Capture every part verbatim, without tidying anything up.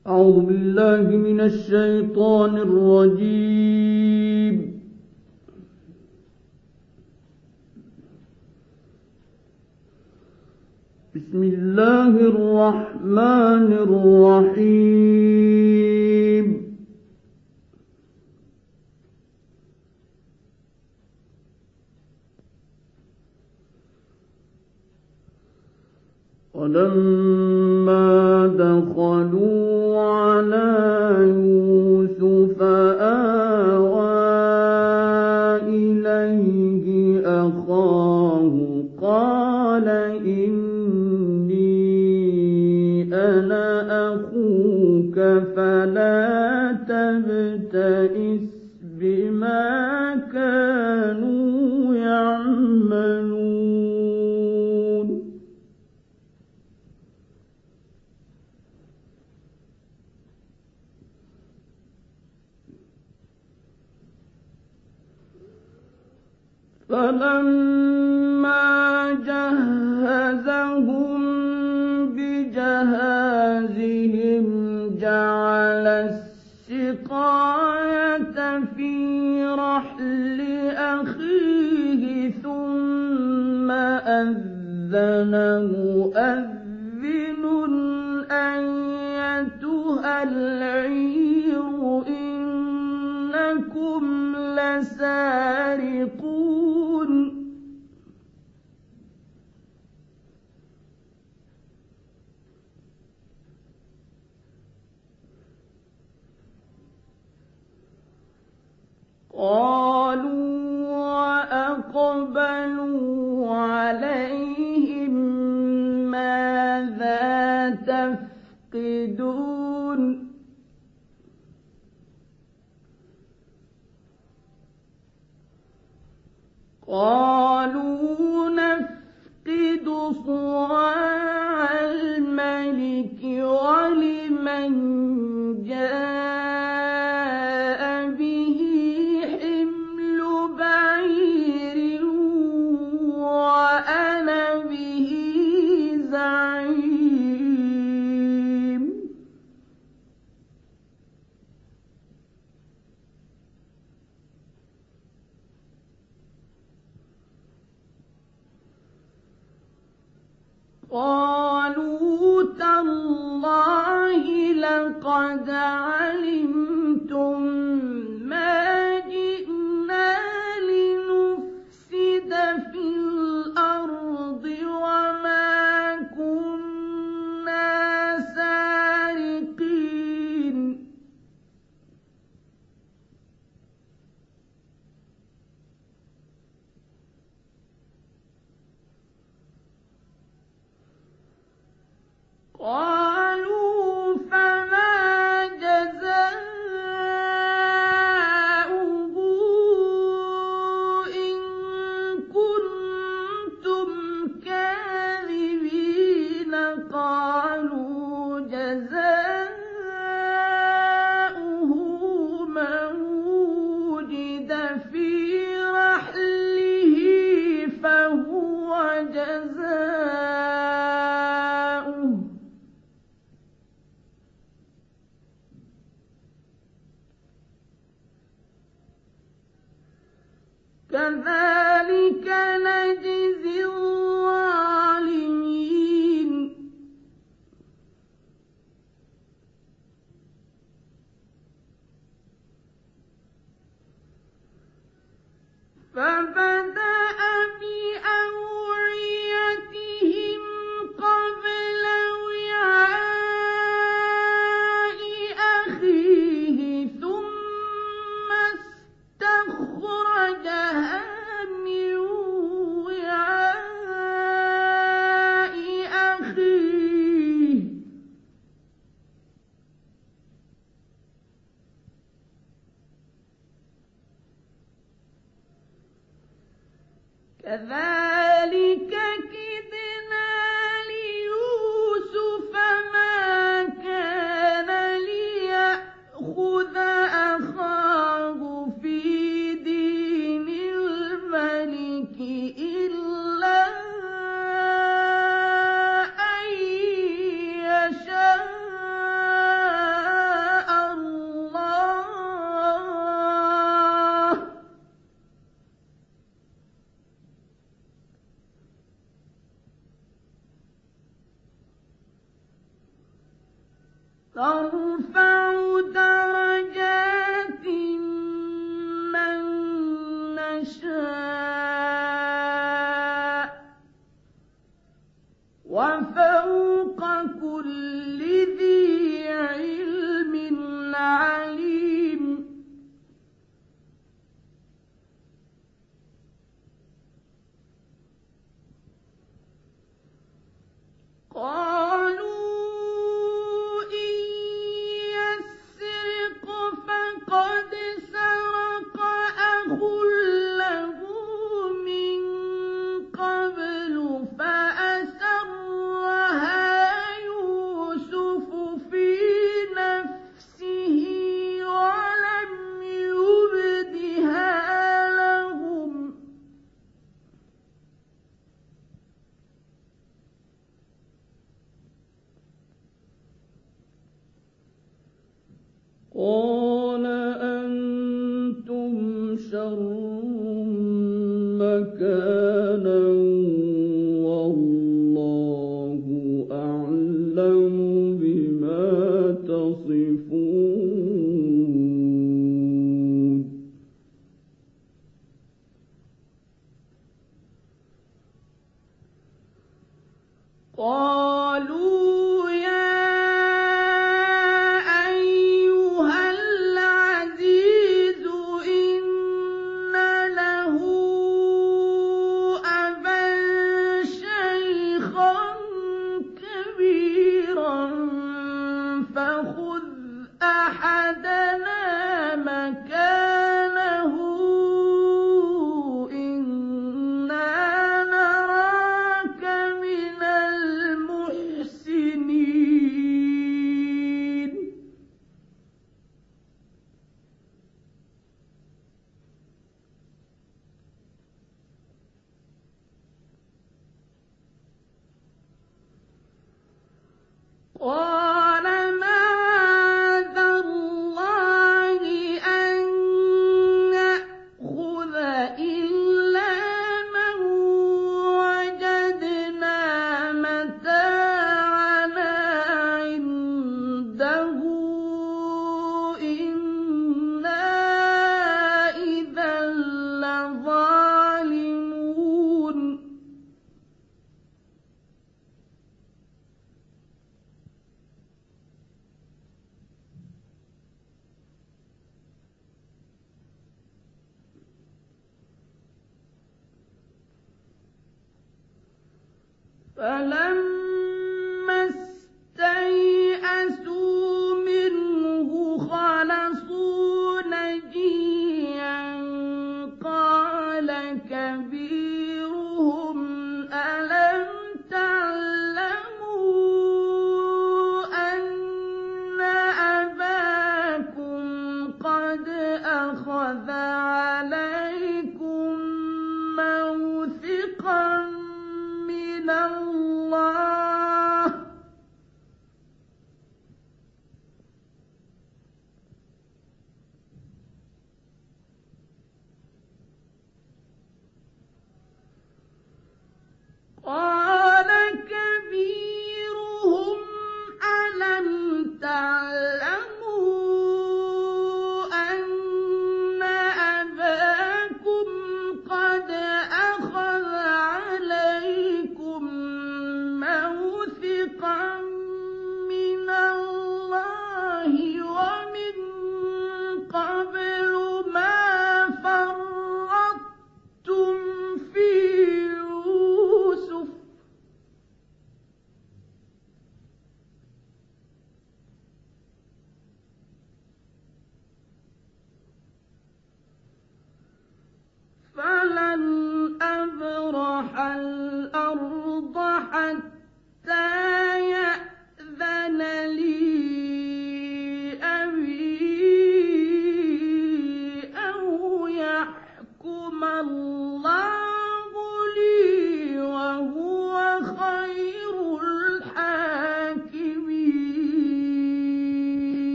أعوذ بالله من الشيطان الرجيم. بسم الله الرحمن الرحيم. ولما دخلوا على يوسف آوى إليه أخاه قال إني أنا أخوك فلا تبتئس بما كانوا يعملون. فلما جهزهم بجهازهم جعل السقاية في رحل أخيه ثم أذن مؤذن أيتها العير إنكم لسارقون. قالوا وأقبلوا عليهم ماذا تفقدون. قالوا نفقد صواع الملك ولمن جاء به حمل بعير وأنا به زعيم. قالوا تالله لقد علمتم ما جئنا لنفسد في الأرض وما كنا سارقين. قالوا فما جزاؤه إن كنتم كاذبين. قالوا جزاؤه من وجد في رحله فهو جزاؤه. كذلك نجزي الظالمين. فبدأ بأوعيتهم قبل وعاء أخيه ثم استخرجها من وعاء أخيه كذلك كدنا ليوسف ما كان ليأخذ أخاه في دين الملك إلا أن يشاء نرفع درجات من نشاء وفوق كل ذي علم عليم قالوا إن يسرق فقد سرق أخ له من قبل فأسرها يوسف في نفسه ولم يبدها لهم قال أنتم شر مكانا والله أعلم بما تصفون قالوا يا أيها العزيز إن له أبا شيخا كبيرا فخذ أحدنا مكانه إنا نراك من المحسنين قال معاذ الله أن نأخذ إلا من وجدنا متاعنا عنده إنا إذا لظالمون فلما استيئسوا منه خلصوا نجيا قال كبيرهم ألم تعلموا أن أباكم قد أخذ عليكم موثقا من الله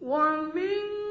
ومن